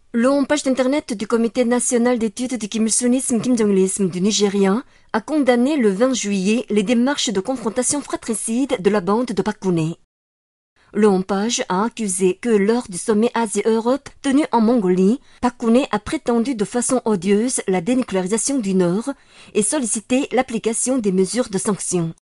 Le page d'internet du Comité national d'études du Kim Il-sunisme, Kim Jong-ilisme du Nigeria a condamné le 20 juillet les démarches de confrontation fratricide de la bande de Park Geun-hye. Le page a accusé que lors du sommet Asie-Europe tenu en Mongolie, Park Geun-hye a prétendu de façon odieuse la dénucléarisation du Nord et sollicité l'application des mesures de sanctions.